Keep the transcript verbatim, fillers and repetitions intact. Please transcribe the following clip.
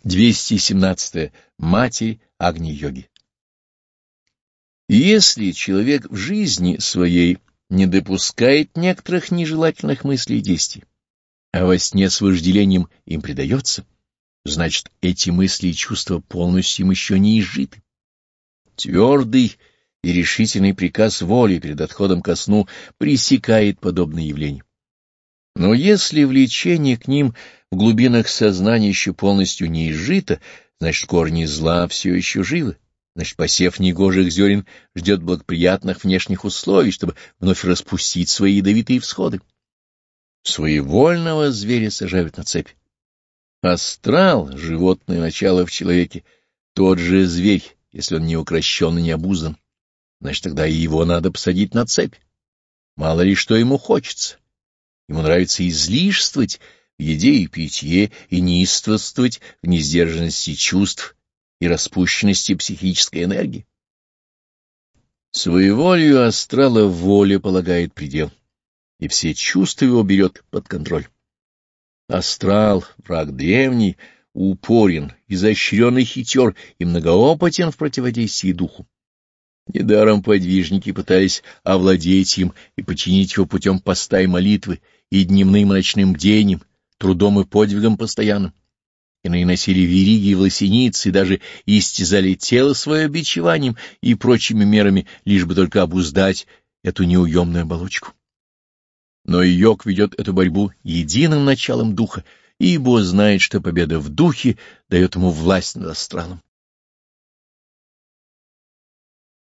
двести семнадцатое. Матерь Агни-йоги. Если человек в жизни своей не допускает некоторых нежелательных мыслей и действий, а во сне с вожделением им предается, значит, эти мысли и чувства полностью им еще не изжиты. Твердый и решительный приказ воли перед отходом ко сну пресекает подобные явления. Но если влечение к ним в глубинах сознания еще полностью не изжито, значит, корни зла все еще живы, значит, посев негожих зерен ждет благоприятных внешних условий, чтобы вновь распустить свои ядовитые всходы. Своевольного зверя сажают на цепь. Астрал, животное начало в человеке, тот же зверь, если он не укрощен и не обуздан, значит, тогда и его надо посадить на цепь. Мало ли что ему хочется. Ему нравится излишествовать в еде и питье и неистовствовать в несдержанности чувств и распущенности психической энергии. Своеволию астрала воля полагает предел, и все чувства его берет под контроль. Астрал, враг древний, упорен, изощрен и хитер, и многоопытен в противодействии духу. Недаром подвижники пытались овладеть им и подчинить его путем поста и молитвы, и дневным и ночным бдением, трудом и подвигом постоянным. Иные носили вериги и власеницы, и даже истязали тело свое бичеванием и прочими мерами, лишь бы только обуздать эту неуемную оболочку. Но йог ведет эту борьбу единым началом духа, ибо знает, что победа в духе дает ему власть над астралом.